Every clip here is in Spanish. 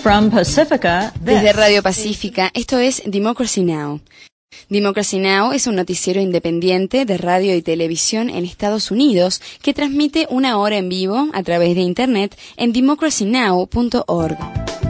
From Pacifica, Desde Radio Pacífica, esto es Democracy Now! Democracy Now! Es un noticiero independiente de radio y televisión en Estados Unidos que transmite una hora en vivo a través de Internet en democracynow.org.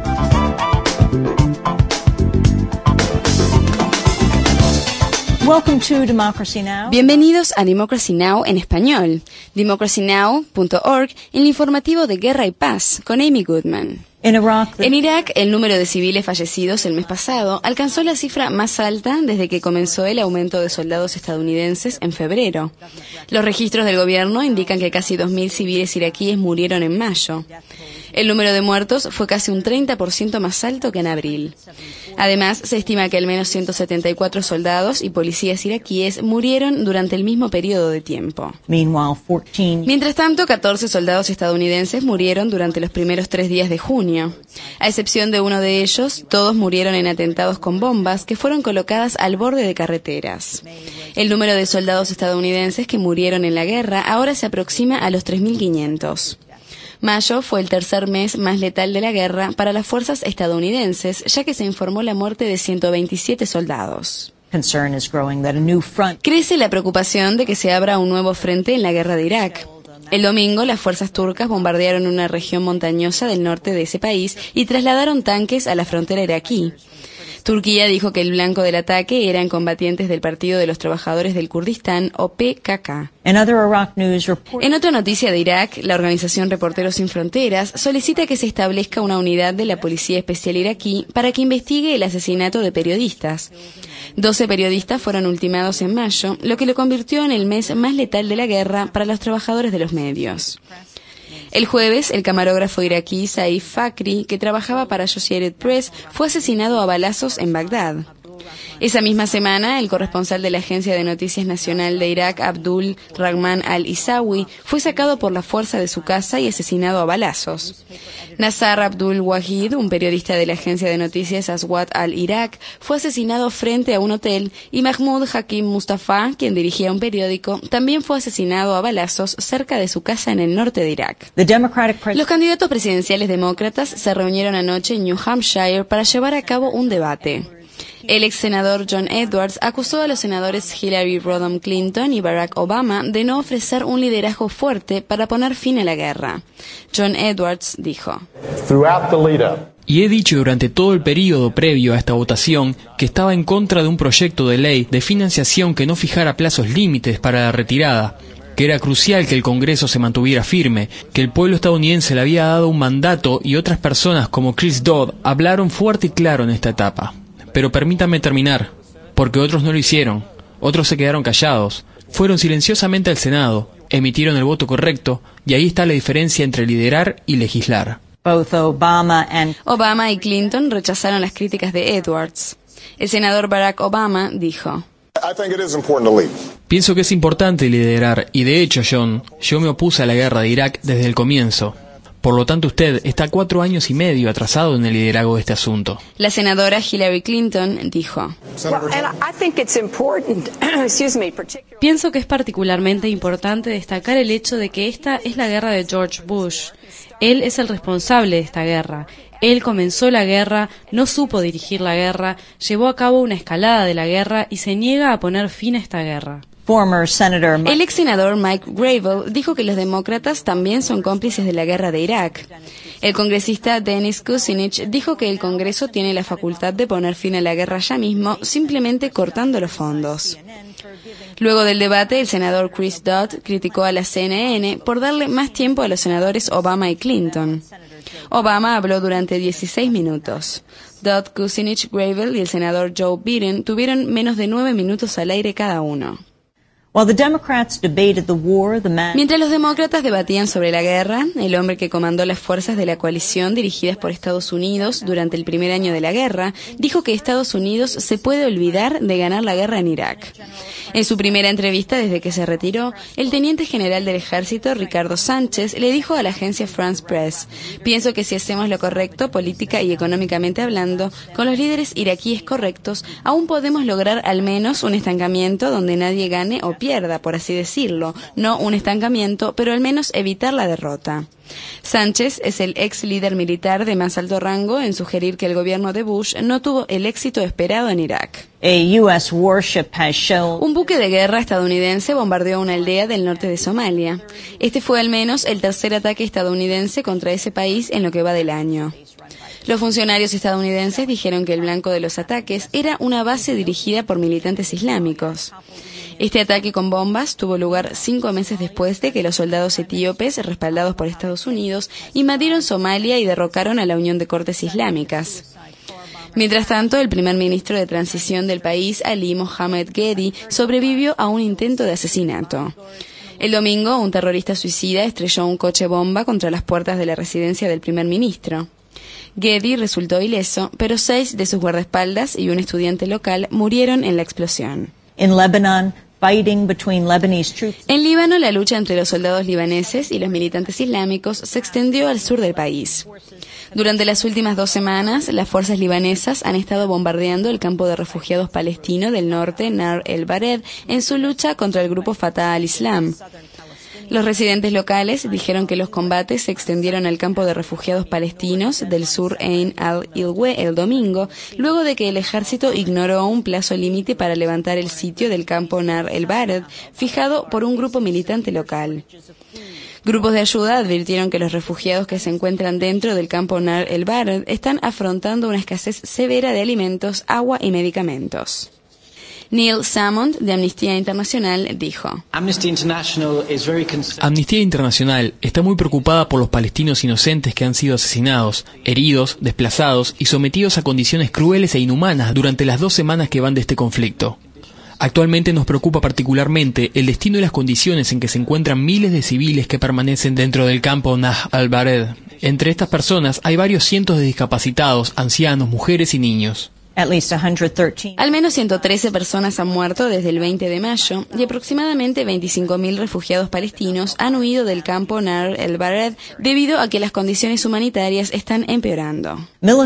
welcome to Democracy Now! Bienvenidos a Democracy Now! En español, democracynow.org, en el informativo de Guerra y Paz con Amy Goodman. En Irak, el número de civiles fallecidos el mes pasado alcanzó la cifra más alta desde que comenzó el aumento de soldados estadounidenses en febrero. Los registros del gobierno indican que casi 2.000 civiles iraquíes murieron en mayo. El número de muertos fue casi un 30% más alto que en abril. Además, se estima que al menos 174 soldados y policías iraquíes murieron durante el mismo periodo de tiempo. Mientras tanto, 14 soldados estadounidenses murieron durante los primeros 3 días de junio. A excepción de uno de ellos, todos murieron en atentados con bombas que fueron colocadas al borde de carreteras. El número de soldados estadounidenses que murieron en la guerra ahora se aproxima a los 3.500. Mayo fue el tercer mes más letal de la guerra para las fuerzas estadounidenses, ya que se informó la muerte de 127 soldados. Crece la preocupación de que se abra un nuevo frente en la guerra de Irak. El domingo, las fuerzas turcas bombardearon una región montañosa del norte de ese país y trasladaron tanques a la frontera iraquí. Turquía dijo que el blanco del ataque eran combatientes del Partido de los Trabajadores del Kurdistán, o PKK. En otra noticia de Irak, la organización Reporteros Sin Fronteras solicita que se establezca una unidad de la Policía Especial iraquí para que investigue el asesinato de periodistas. 12 periodistas fueron ultimados en mayo, lo que lo convirtió en el mes más letal de la guerra para los trabajadores de los medios. El jueves, el camarógrafo iraquí Saif Fakhri, que trabajaba para Associated Press, fue asesinado a balazos en Bagdad. Esa misma semana, el corresponsal de la Agencia de Noticias Nacional de Irak, Abdul Rahman al-Isawi, fue sacado por la fuerza de su casa y asesinado a balazos. Nassar Abdul Wahid, un periodista de la Agencia de Noticias Aswat al-Irak, fue asesinado frente a un hotel y Mahmoud Hakim Mustafa, quien dirigía un periódico, también fue asesinado a balazos cerca de su casa en el norte de Irak. Los candidatos presidenciales demócratas se reunieron anoche en New Hampshire para llevar a cabo un debate. El ex senador John Edwards acusó a los senadores Hillary Rodham Clinton y Barack Obama de no ofrecer un liderazgo fuerte para poner fin a la guerra. John Edwards dijo: Y he dicho durante todo el período previo a esta votación que estaba en contra de un proyecto de ley de financiación que no fijara plazos límites para la retirada, que era crucial que el Congreso se mantuviera firme, que el pueblo estadounidense le había dado un mandato y otras personas como Chris Dodd hablaron fuerte y claro en esta etapa. Pero permítanme terminar, porque otros no lo hicieron, otros se quedaron callados, fueron silenciosamente al Senado, emitieron el voto correcto, y ahí está la diferencia entre liderar y legislar. Obama y Clinton rechazaron las críticas de Edwards. El senador Barack Obama dijo: Pienso que es importante liderar, y de hecho, John, yo me opuse a la guerra de Irak desde el comienzo. Por lo tanto, usted está 4 años y medio atrasado en el liderazgo de este asunto. La senadora Hillary Clinton dijo: Pienso que es particularmente importante destacar el hecho de que esta es la guerra de George Bush. Él es el responsable de esta guerra. Él comenzó la guerra, no supo dirigir la guerra, llevó a cabo una escalada de la guerra y se niega a poner fin a esta guerra. El ex senador Mike Gravel dijo que los demócratas también son cómplices de la guerra de Irak. El congresista Dennis Kucinich dijo que el Congreso tiene la facultad de poner fin a la guerra ya mismo, simplemente cortando los fondos. Luego del debate, el senador Chris Dodd criticó a la CNN por darle más tiempo a los senadores Obama y Clinton. Obama habló durante 16 minutos. Dodd, Kucinich, Gravel y el senador Joe Biden tuvieron menos de 9 minutos al aire cada uno. Mientras los demócratas debatían sobre la guerra, el hombre que comandó las fuerzas de la coalición dirigidas por Estados Unidos durante el primer año de la guerra dijo que Estados Unidos se puede olvidar de ganar la guerra en Irak. En su primera entrevista desde que se retiró, el teniente general del ejército, Ricardo Sánchez, le dijo a la agencia France Press: "Pienso que si hacemos lo correcto, política y económicamente hablando, con los líderes iraquíes correctos, aún podemos lograr al menos un estancamiento donde nadie gane o pierda, por así decirlo. No un estancamiento, pero al menos evitar la derrota". Sánchez es el ex líder militar de más alto rango en sugerir que el gobierno de Bush no tuvo el éxito esperado en Irak. Un buque de guerra estadounidense bombardeó una aldea del norte de Somalia. Este fue al menos el tercer ataque estadounidense contra ese país en lo que va del año. Los funcionarios estadounidenses dijeron que el blanco de los ataques era una base dirigida por militantes islámicos. Este ataque con bombas tuvo lugar 5 meses después de que los soldados etíopes, respaldados por Estados Unidos, invadieron Somalia y derrocaron a la Unión de Cortes Islámicas. Mientras tanto, el primer ministro de transición del país, Ali Mohamed Ghedi, sobrevivió a un intento de asesinato. El domingo, un terrorista suicida estrelló un coche bomba contra las puertas de la residencia del primer ministro. Ghedi resultó ileso, pero 6 de sus guardaespaldas y un estudiante local murieron en la explosión. En Líbano, la lucha entre los soldados libaneses y los militantes islámicos se extendió al sur del país. Durante las últimas 2 semanas, las fuerzas libanesas han estado bombardeando el campo de refugiados palestino del norte, Nar el-Bared, en su lucha contra el grupo Fatah al-Islam. Los residentes locales dijeron que los combates se extendieron al campo de refugiados palestinos del sur Ain al-Ilwe el domingo, luego de que el ejército ignoró un plazo límite para levantar el sitio del campo Nar el-Bared, fijado por un grupo militante local. Grupos de ayuda advirtieron que los refugiados que se encuentran dentro del campo Nar el-Bared están afrontando una escasez severa de alimentos, agua y medicamentos. Neil Salmond, de Amnistía Internacional, dijo: Amnistía Internacional está muy preocupada por los palestinos inocentes que han sido asesinados, heridos, desplazados y sometidos a condiciones crueles e inhumanas durante las 2 semanas que van de este conflicto. Actualmente nos preocupa particularmente el destino y las condiciones en que se encuentran miles de civiles que permanecen dentro del campo Nah al-Bared. Entre estas personas hay varios cientos de discapacitados, ancianos, mujeres y niños. Al menos 113 personas han muerto desde el 20 de mayo y aproximadamente 25.000 refugiados palestinos han huido del campo Nar el-Bared debido a que las condiciones humanitarias están empeorando.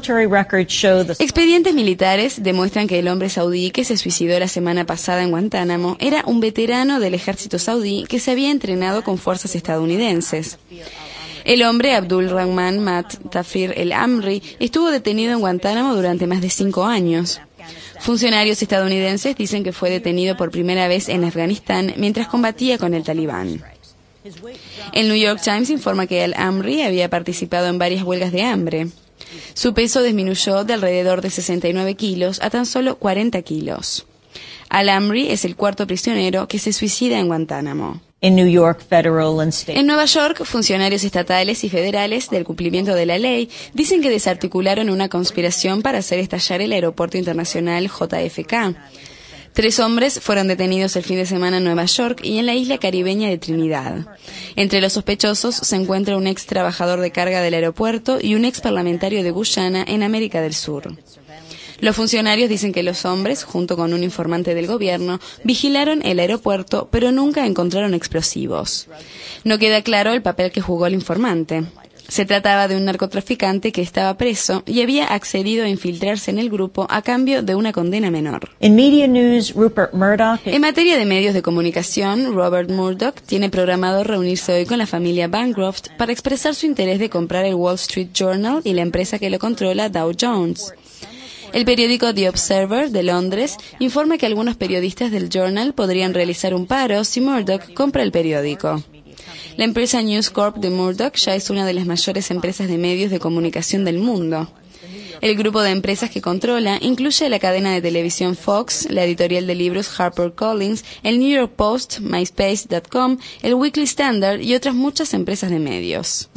Expedientes militares demuestran que el hombre saudí que se suicidó la semana pasada en Guantánamo era un veterano del ejército saudí que se había entrenado con fuerzas estadounidenses. El hombre, Abdul Rahman Mat Tafir el-Amri, estuvo detenido en Guantánamo durante más de 5 años. Funcionarios estadounidenses dicen que fue detenido por primera vez en Afganistán mientras combatía con el Talibán. El New York Times informa que el-Amri había participado en varias huelgas de hambre. Su peso disminuyó de alrededor de 69 kilos a tan solo 40 kilos. Al-Amri es el 4º prisionero que se suicida en Guantánamo. En Nueva York, funcionarios estatales y federales del cumplimiento de la ley dicen que desarticularon una conspiración para hacer estallar el aeropuerto internacional JFK. 3 hombres fueron detenidos el fin de semana en Nueva York y en la isla caribeña de Trinidad. Entre los sospechosos se encuentra un ex trabajador de carga del aeropuerto y un ex parlamentario de Guyana en América del Sur. Los funcionarios dicen que los hombres, junto con un informante del gobierno, vigilaron el aeropuerto, pero nunca encontraron explosivos. No queda claro el papel que jugó el informante. Se trataba de un narcotraficante que estaba preso y había accedido a infiltrarse en el grupo a cambio de una condena menor. En materia de medios de comunicación, Rupert Murdoch tiene programado reunirse hoy con la familia Bancroft para expresar su interés de comprar el Wall Street Journal y la empresa que lo controla, Dow Jones. El periódico The Observer de Londres informa que algunos periodistas del Journal podrían realizar un paro si Murdoch compra el periódico. La empresa News Corp de Murdoch ya es una de las mayores empresas de medios de comunicación del mundo. El grupo de empresas que controla incluye la cadena de televisión Fox, la editorial de libros HarperCollins, el New York Post, MySpace.com, el Weekly Standard y otras muchas empresas de medios.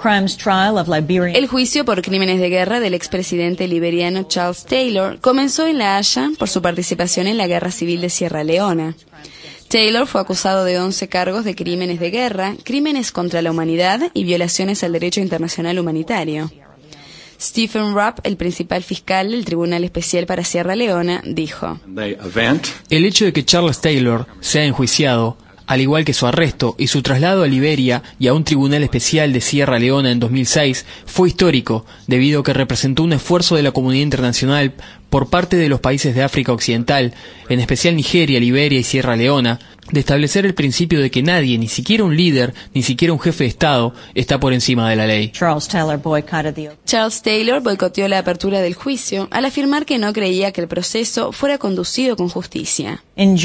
El juicio por crímenes de guerra del expresidente liberiano Charles Taylor comenzó en La Haya por su participación en la Guerra Civil de Sierra Leona. Taylor fue acusado de 11 cargos de crímenes de guerra, crímenes contra la humanidad y violaciones al derecho internacional humanitario. Stephen Rapp, el principal fiscal del Tribunal Especial para Sierra Leona, dijo: el hecho de que Charles Taylor sea enjuiciado, al igual que su arresto y su traslado a Liberia y a un tribunal especial de Sierra Leona en 2006, fue histórico, debido a que representó un esfuerzo de la comunidad internacional por parte de los países de África Occidental, en especial Nigeria, Liberia y Sierra Leona, de establecer el principio de que nadie, ni siquiera un líder, ni siquiera un jefe de Estado, está por encima de la ley. Charles Taylor boicoteó la apertura del juicio al afirmar que no creía que el proceso fuera conducido con justicia. En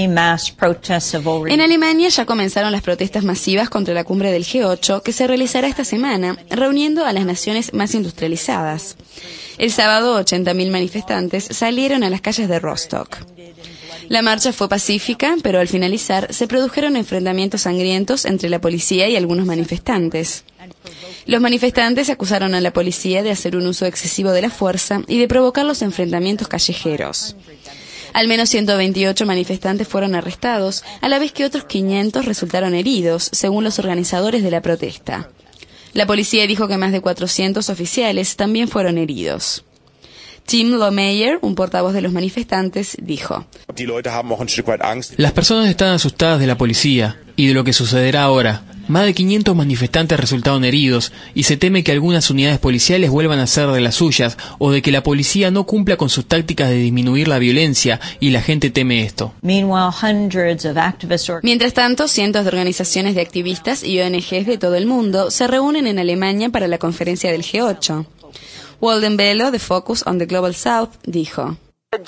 Alemania ya comenzaron las protestas masivas contra la cumbre del G8 que se realizará esta semana, reuniendo a las naciones más industrializadas. El sábado, 80.000 manifestantes salieron a las calles de Rostock. La marcha fue pacífica, pero al finalizar se produjeron enfrentamientos sangrientos entre la policía y algunos manifestantes. Los manifestantes acusaron a la policía de hacer un uso excesivo de la fuerza y de provocar los enfrentamientos callejeros. Al menos 128 manifestantes fueron arrestados, a la vez que otros 500 resultaron heridos, según los organizadores de la protesta. La policía dijo que más de 400 oficiales también fueron heridos. Tim Lohmeyer, un portavoz de los manifestantes, dijo: las personas están asustadas de la policía y de lo que sucederá ahora. Más de 500 manifestantes resultaron heridos y se teme que algunas unidades policiales vuelvan a hacer de las suyas o de que la policía no cumpla con sus tácticas de disminuir la violencia, y la gente teme esto. Mientras tanto, cientos de organizaciones de activistas y ONGs de todo el mundo se reúnen en Alemania para la conferencia del G8. Walden Bello, de Focus on the Global South, dijo: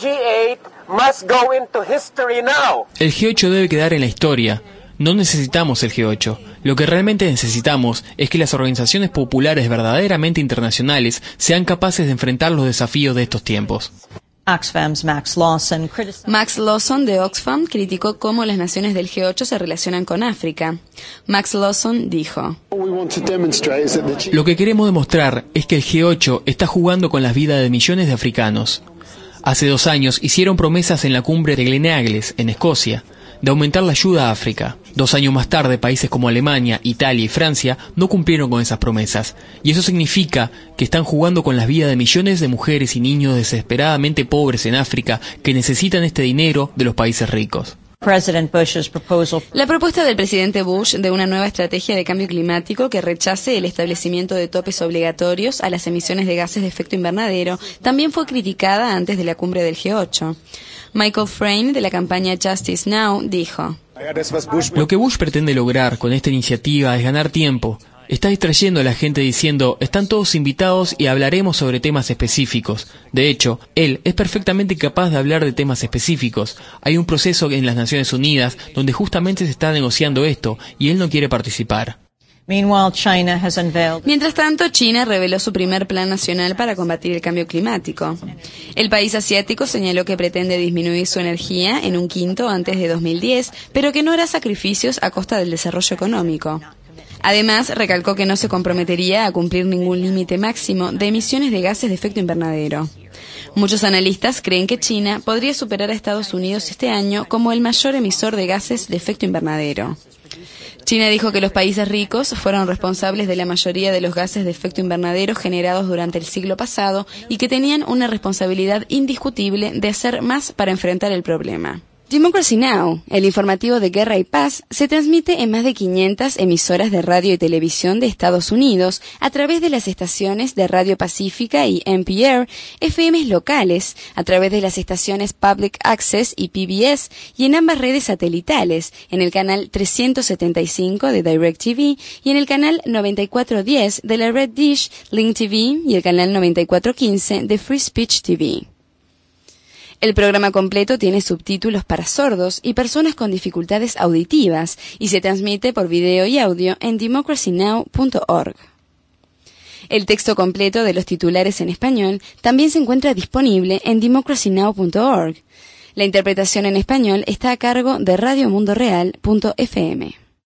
el G8 debe quedar en la historia. No necesitamos el G8. Lo que realmente necesitamos es que las organizaciones populares verdaderamente internacionales sean capaces de enfrentar los desafíos de estos tiempos. Max Lawson de Oxfam criticó cómo las naciones del G8 se relacionan con África. Max Lawson dijo: lo que queremos demostrar es que el G8 está jugando con las vidas de millones de africanos. Hace 2 años hicieron promesas en la cumbre de Gleneagles, en Escocia, de aumentar la ayuda a África. 2 años más tarde, países como Alemania, Italia y Francia no cumplieron con esas promesas. Y eso significa que están jugando con las vidas de millones de mujeres y niños desesperadamente pobres en África que necesitan este dinero de los países ricos. La propuesta del presidente Bush de una nueva estrategia de cambio climático que rechace el establecimiento de topes obligatorios a las emisiones de gases de efecto invernadero también fue criticada antes de la cumbre del G8. Michael Frayn, de la campaña Justice Now, dijo: lo que Bush pretende lograr con esta iniciativa es ganar tiempo. Está distrayendo a la gente diciendo: están todos invitados y hablaremos sobre temas específicos. De hecho, él es perfectamente capaz de hablar de temas específicos. Hay un proceso en las Naciones Unidas donde justamente se está negociando esto y él no quiere participar. Mientras tanto, China reveló su primer plan nacional para combatir el cambio climático. El país asiático señaló que pretende disminuir su energía en 1/5 antes de 2010, pero que no hará sacrificios a costa del desarrollo económico. Además, recalcó que no se comprometería a cumplir ningún límite máximo de emisiones de gases de efecto invernadero. Muchos analistas creen que China podría superar a Estados Unidos este año como el mayor emisor de gases de efecto invernadero. China dijo que los países ricos fueron responsables de la mayoría de los gases de efecto invernadero generados durante el siglo pasado y que tenían una responsabilidad indiscutible de hacer más para enfrentar el problema. Democracy Now!, el informativo de guerra y paz, se transmite en más de 500 emisoras de radio y televisión de Estados Unidos a través de las estaciones de Radio Pacífica y NPR, FMs locales, a través de las estaciones Public Access y PBS, y en ambas redes satelitales, en el canal 375 de DirecTV y en el canal 9410 de la red Dish, Link TV y el canal 9415 de Free Speech TV. El programa completo tiene subtítulos para sordos y personas con dificultades auditivas y se transmite por video y audio en democracynow.org. El texto completo de los titulares en español también se encuentra disponible en democracynow.org. La interpretación en español está a cargo de radiomundoreal.fm.